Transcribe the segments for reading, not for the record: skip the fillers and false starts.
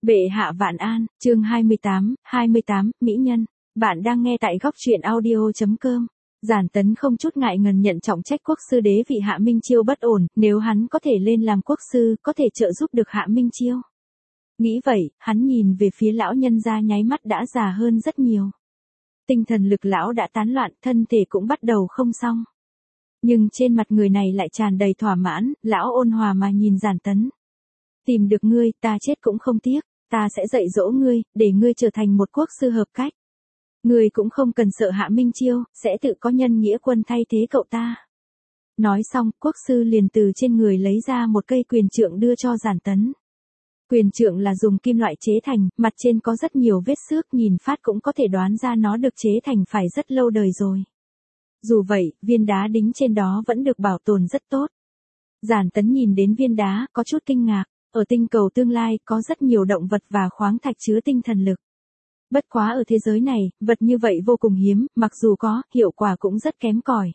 Bệ hạ vạn an, chương 28, Mỹ Nhân. Bạn đang nghe tại góc truyện audio.com. Giản Tấn không chút ngại ngần nhận trọng trách quốc sư đế vị Hạ Minh Chiêu bất ổn, nếu hắn có thể lên làm quốc sư, có thể trợ giúp được Hạ Minh Chiêu. Nghĩ vậy, hắn nhìn về phía lão nhân gia nháy mắt đã già hơn rất nhiều. Tinh thần lực lão đã tán loạn, thân thể cũng bắt đầu không xong. Nhưng trên mặt người này lại tràn đầy thỏa mãn, lão ôn hòa mà nhìn Giản Tấn. Tìm được ngươi, ta chết cũng không tiếc, ta sẽ dạy dỗ ngươi, để ngươi trở thành một quốc sư hợp cách. Ngươi cũng không cần sợ Hạ Minh Chiêu, sẽ tự có nhân nghĩa quân thay thế cậu ta. Nói xong, quốc sư liền từ trên người lấy ra một cây quyền trượng đưa cho Giản Tấn. Quyền trượng là dùng kim loại chế thành, mặt trên có rất nhiều vết xước, nhìn phát cũng có thể đoán ra nó được chế thành phải rất lâu đời rồi. Dù vậy, viên đá đính trên đó vẫn được bảo tồn rất tốt. Giản Tấn nhìn đến viên đá, có chút kinh ngạc. Ở tinh cầu tương lai, có rất nhiều động vật và khoáng thạch chứa tinh thần lực. Bất quá ở thế giới này, vật như vậy vô cùng hiếm, mặc dù có, hiệu quả cũng rất kém cỏi.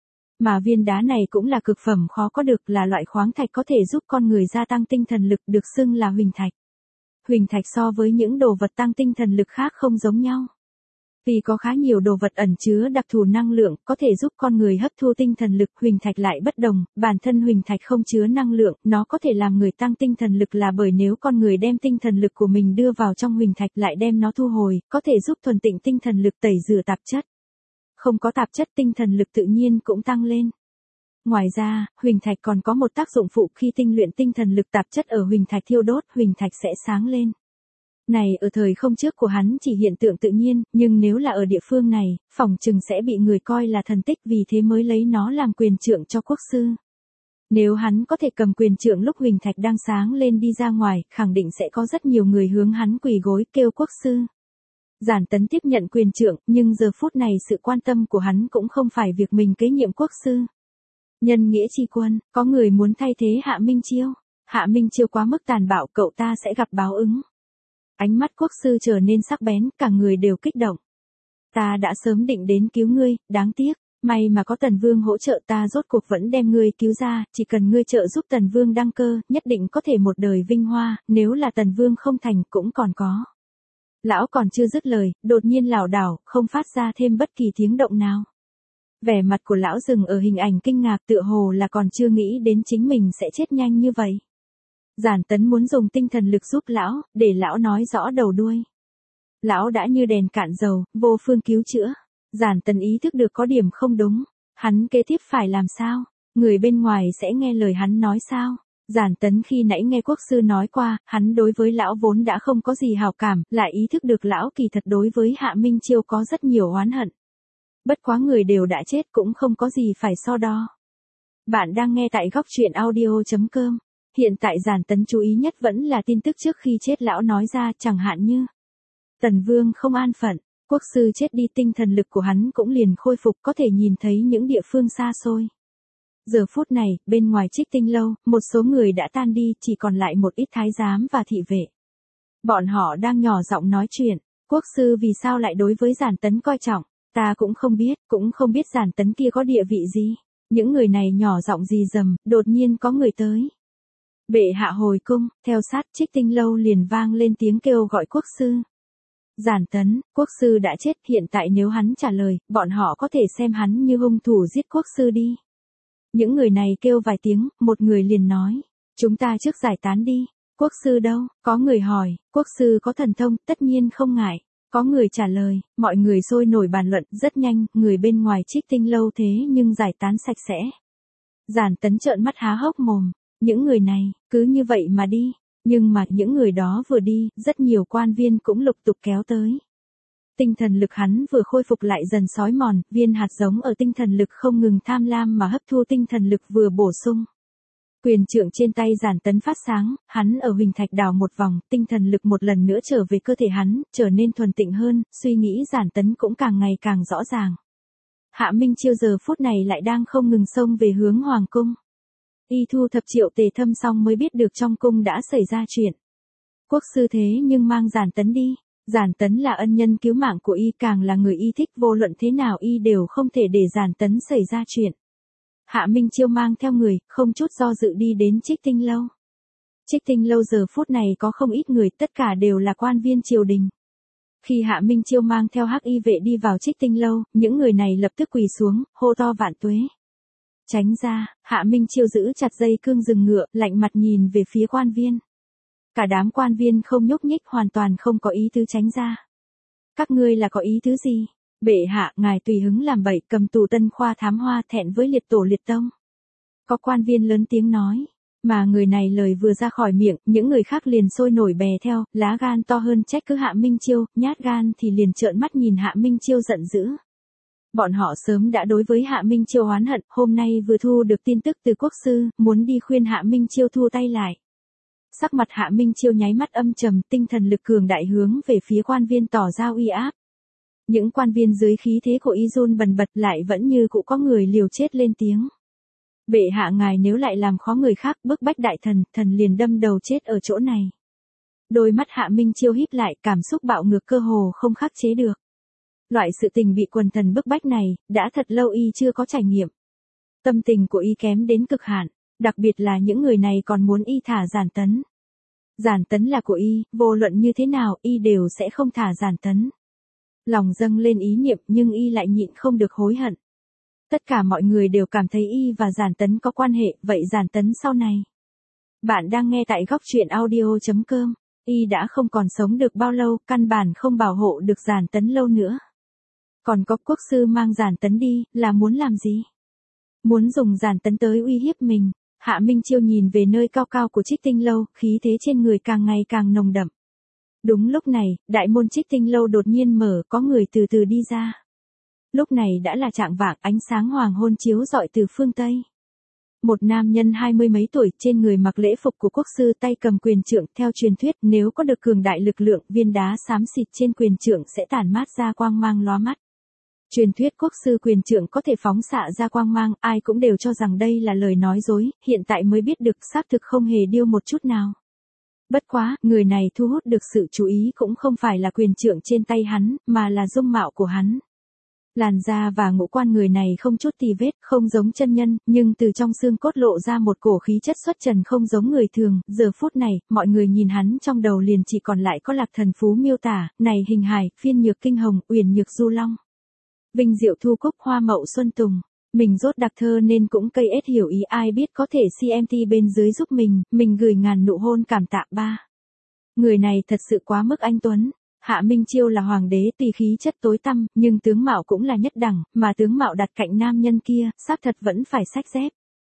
Mà viên đá này cũng là cực phẩm khó có được, là loại khoáng thạch có thể giúp con người gia tăng tinh thần lực, được xưng là huỳnh thạch. Huỳnh thạch so với những đồ vật tăng tinh thần lực khác không giống nhau. Vì có khá nhiều đồ vật ẩn chứa đặc thù năng lượng, có thể giúp con người hấp thu tinh thần lực, huỳnh thạch lại bất đồng, bản thân huỳnh thạch không chứa năng lượng, nó có thể làm người tăng tinh thần lực là bởi nếu con người đem tinh thần lực của mình đưa vào trong huỳnh thạch lại đem nó thu hồi, có thể giúp thuần tịnh tinh thần lực, tẩy rửa tạp chất. Không có tạp chất, tinh thần lực tự nhiên cũng tăng lên. Ngoài ra, huỳnh thạch còn có một tác dụng phụ, khi tinh luyện tinh thần lực, tạp chất ở huỳnh thạch thiêu đốt, huỳnh thạch sẽ sáng lên. Này ở thời không trước của hắn chỉ hiện tượng tự nhiên, nhưng nếu là ở địa phương này, phỏng chừng sẽ bị người coi là thần tích, vì thế mới lấy nó làm quyền trượng cho quốc sư. Nếu hắn có thể cầm quyền trượng lúc huỳnh thạch đang sáng lên đi ra ngoài, khẳng định sẽ có rất nhiều người hướng hắn quỳ gối kêu quốc sư. Giản Tấn tiếp nhận quyền trượng, nhưng giờ phút này sự quan tâm của hắn cũng không phải việc mình kế nhiệm quốc sư. Nhân nghĩa tri quân, có người muốn thay thế Hạ Minh Chiêu. Hạ Minh Chiêu quá mức tàn bạo, cậu ta sẽ gặp báo ứng. Ánh mắt quốc sư trở nên sắc bén, cả người đều kích động. Ta đã sớm định đến cứu ngươi, đáng tiếc, may mà có Tần Vương hỗ trợ, ta rốt cuộc vẫn đem ngươi cứu ra, chỉ cần ngươi trợ giúp Tần Vương đăng cơ, nhất định có thể một đời vinh hoa, nếu là Tần Vương không thành cũng còn có. Lão còn chưa dứt lời, đột nhiên lảo đảo, không phát ra thêm bất kỳ tiếng động nào. Vẻ mặt của lão dừng ở hình ảnh kinh ngạc, tựa hồ là còn chưa nghĩ đến chính mình sẽ chết nhanh như vậy. Giản Tấn muốn dùng tinh thần lực giúp lão, để lão nói rõ đầu đuôi. Lão đã như đèn cạn dầu, vô phương cứu chữa. Giản Tấn ý thức được có điểm không đúng. Hắn kế tiếp phải làm sao? Người bên ngoài sẽ nghe lời hắn nói sao? Giản Tấn khi nãy nghe quốc sư nói qua, hắn đối với lão vốn đã không có gì hảo cảm, lại ý thức được lão kỳ thật đối với Hạ Minh Chiêu có rất nhiều oán hận. Bất quá người đều đã chết cũng không có gì phải so đo. Bạn đang nghe tại góc truyện audio.com. Hiện tại Giản Tấn chú ý nhất vẫn là tin tức trước khi chết lão nói ra, chẳng hạn như Tần Vương không an phận, quốc sư chết đi, tinh thần lực của hắn cũng liền khôi phục, có thể nhìn thấy những địa phương xa xôi. Giờ phút này, bên ngoài Trích Tinh lâu, một số người đã tan đi, chỉ còn lại một ít thái giám và thị vệ. Bọn họ đang nhỏ giọng nói chuyện, quốc sư vì sao lại đối với Giản Tấn coi trọng, ta cũng không biết Giản Tấn kia có địa vị gì. Những người này nhỏ giọng rì rầm, đột nhiên có người tới. Bệ hạ hồi cung, theo sát Trích Tinh lâu liền vang lên tiếng kêu gọi quốc sư. Giản Tấn, quốc sư đã chết, hiện tại nếu hắn trả lời, bọn họ có thể xem hắn như hung thủ giết quốc sư đi. Những người này kêu vài tiếng, một người liền nói, chúng ta trước giải tán đi. Quốc sư đâu? Có người hỏi, quốc sư có thần thông, tất nhiên không ngại. Có người trả lời, mọi người sôi nổi bàn luận, rất nhanh, người bên ngoài Trích Tinh lâu thế nhưng giải tán sạch sẽ. Giản Tấn trợn mắt há hốc mồm. Những người này, cứ như vậy mà đi. Nhưng mà những người đó vừa đi, rất nhiều quan viên cũng lục tục kéo tới. Tinh thần lực hắn vừa khôi phục lại dần xói mòn, viên hạt giống ở tinh thần lực không ngừng tham lam mà hấp thu tinh thần lực vừa bổ sung. Quyền trượng trên tay Giản Tấn phát sáng, hắn ở huỳnh thạch đào một vòng, tinh thần lực một lần nữa trở về cơ thể hắn, trở nên thuần tịnh hơn, suy nghĩ Giản Tấn cũng càng ngày càng rõ ràng. Hạ Minh Chiêu giờ phút này lại đang không ngừng xông về hướng hoàng cung. Y thu thập Triệu Tề Thâm xong mới biết được trong cung đã xảy ra chuyện. Quốc sư thế nhưng mang Giản Tấn đi. Giản Tấn là ân nhân cứu mạng của y, càng là người y thích, vô luận thế nào y đều không thể để Giản Tấn xảy ra chuyện. Hạ Minh Chiêu mang theo người, không chút do dự đi đến Trích Tinh lâu. Trích Tinh Lâu giờ phút này có không ít người, tất cả đều là quan viên triều đình. Khi Hạ Minh Chiêu mang theo Hắc Y vệ đi vào Trích Tinh Lâu, những người này lập tức quỳ xuống, hô to vạn tuế. Tránh ra, Hạ Minh Chiêu giữ chặt dây cương dừng ngựa, lạnh mặt nhìn về phía quan viên. Cả đám quan viên không nhúc nhích, hoàn toàn không có ý tứ tránh ra. Các ngươi là có ý tứ gì? Bệ hạ, ngài tùy hứng làm bậy, cầm tù Tân Khoa thám hoa, thẹn với liệt tổ liệt tông. Có quan viên lớn tiếng nói. Mà người này lời vừa ra khỏi miệng, những người khác liền sôi nổi bè theo, lá gan to hơn trách cứ Hạ Minh Chiêu, nhát gan thì liền trợn mắt nhìn Hạ Minh Chiêu giận dữ. Bọn họ sớm đã đối với Hạ Minh Chiêu oán hận, hôm nay vừa thu được tin tức từ quốc sư, muốn đi khuyên Hạ Minh Chiêu thu tay lại. Sắc mặt Hạ Minh Chiêu nháy mắt âm trầm, tinh thần lực cường đại hướng về phía quan viên tỏ ra uy áp. Những quan viên dưới khí thế của y run bần bật lại vẫn như cụ có người liều chết lên tiếng. Bệ hạ ngài nếu lại làm khó người khác bức bách đại thần, thần liền đâm đầu chết ở chỗ này. Đôi mắt Hạ Minh Chiêu híp lại, cảm xúc bạo ngược cơ hồ không khắc chế được. Loại sự tình bị quần thần bức bách này, đã thật lâu y chưa có trải nghiệm. Tâm tình của y kém đến cực hạn, đặc biệt là những người này còn muốn y thả Giản Tấn. Giản Tấn là của y, vô luận như thế nào y đều sẽ không thả Giản Tấn. Lòng dâng lên ý niệm nhưng y lại nhịn không được hối hận. Tất cả mọi người đều cảm thấy y và Giản Tấn có quan hệ, vậy Giản Tấn sau này. Bạn đang nghe tại góc truyện audio.com. Y đã không còn sống được bao lâu, căn bản không bảo hộ được Giản Tấn lâu nữa. Còn có quốc sư mang Giản Tấn đi, là muốn làm gì? Muốn dùng Giản Tấn tới uy hiếp mình. Hạ Minh Chiêu nhìn về nơi cao cao của Trích Tinh Lâu, khí thế trên người càng ngày càng nồng đậm. Đúng lúc này, đại môn Trích Tinh Lâu đột nhiên mở, có người từ từ đi ra. Lúc này đã là chạng vạng, ánh sáng hoàng hôn chiếu rọi từ phương Tây. Một nam nhân 20 mấy tuổi, trên người mặc lễ phục của quốc sư, tay cầm quyền trượng, theo truyền thuyết nếu có được cường đại lực lượng, viên đá xám xịt trên quyền trượng sẽ tản mát ra quang mang lóa mắt. Truyền thuyết quốc sư quyền trượng có thể phóng xạ ra quang mang, ai cũng đều cho rằng đây là lời nói dối, hiện tại mới biết được xác thực không hề điêu một chút nào. Bất quá, người này thu hút được sự chú ý cũng không phải là quyền trượng trên tay hắn, mà là dung mạo của hắn. Làn da và ngũ quan người này không chút tì vết, không giống chân nhân, nhưng từ trong xương cốt lộ ra một cổ khí chất xuất trần không giống người thường. Giờ phút này, mọi người nhìn hắn trong đầu liền chỉ còn lại có Lạc Thần Phú miêu tả, này hình hài, phiên nhược kinh hồng, uyển nhược du long. Vinh diệu thu cúc, hoa mậu xuân tùng. Mình rốt đặc thơ nên cũng cây ết hiểu ý, ai biết có thể CMT bên dưới giúp mình gửi ngàn nụ hôn cảm tạ ba. Người này thật sự quá mức anh tuấn. Hạ Minh Chiêu là hoàng đế tùy khí chất tối tăm, nhưng tướng mạo cũng là nhất đẳng, mà tướng mạo đặt cạnh nam nhân kia, xác thật vẫn phải xách dép.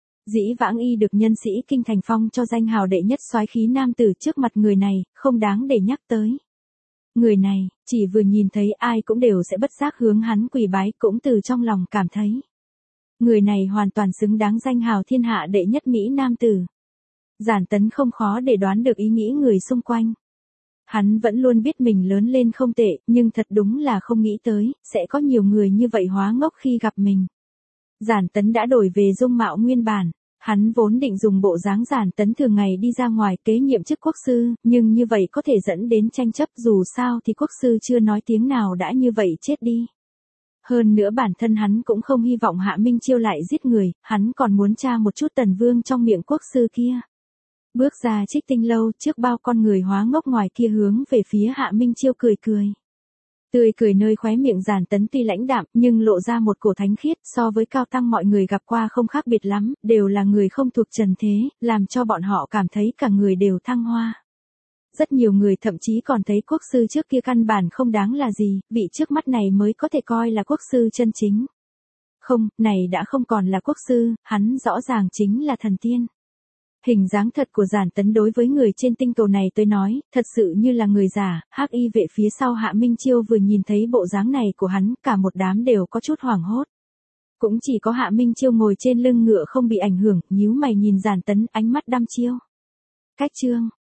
Dĩ vãng y được nhân sĩ kinh thành phong cho danh hào đệ nhất soái khí nam tử, trước mặt người này, không đáng để nhắc tới. Người này, chỉ vừa nhìn thấy ai cũng đều sẽ bất giác hướng hắn quỳ bái, cũng từ trong lòng cảm thấy. Người này hoàn toàn xứng đáng danh hào thiên hạ đệ nhất Mỹ nam tử. Giản Tấn không khó để đoán được ý nghĩ người xung quanh. Hắn vẫn luôn biết mình lớn lên không tệ, nhưng thật đúng là không nghĩ tới, sẽ có nhiều người như vậy hóa ngốc khi gặp mình. Giản Tấn đã đổi về dung mạo nguyên bản. Hắn vốn định dùng bộ dáng Giản Tấn thường ngày đi ra ngoài kế nhiệm chức quốc sư, nhưng như vậy có thể dẫn đến tranh chấp, dù sao thì quốc sư chưa nói tiếng nào đã như vậy chết đi. Hơn nữa bản thân hắn cũng không hy vọng Hạ Minh Chiêu lại giết người, hắn còn muốn tra một chút Tần Vương trong miệng quốc sư kia. Bước ra Trích Tinh Lâu, trước bao con người hóa ngốc ngoài kia hướng về phía Hạ Minh Chiêu cười cười. Tươi cười nơi khóe miệng Giản Tấn tuy lãnh đạm, nhưng lộ ra một cổ thánh khiết, so với cao tăng mọi người gặp qua không khác biệt lắm, đều là người không thuộc trần thế, làm cho bọn họ cảm thấy cả người đều thăng hoa. Rất nhiều người thậm chí còn thấy quốc sư trước kia căn bản không đáng là gì, vị trước mắt này mới có thể coi là quốc sư chân chính. Không, này đã không còn là quốc sư, hắn rõ ràng chính là thần tiên. Hình dáng thật của Giản Tấn đối với người trên tinh cầu này tôi nói, thật sự như là người già. Hắc Y vệ phía sau Hạ Minh Chiêu vừa nhìn thấy bộ dáng này của hắn, cả một đám đều có chút hoảng hốt. Cũng chỉ có Hạ Minh Chiêu ngồi trên lưng ngựa không bị ảnh hưởng, nhíu mày nhìn Giản Tấn, ánh mắt đăm chiêu. Cách chương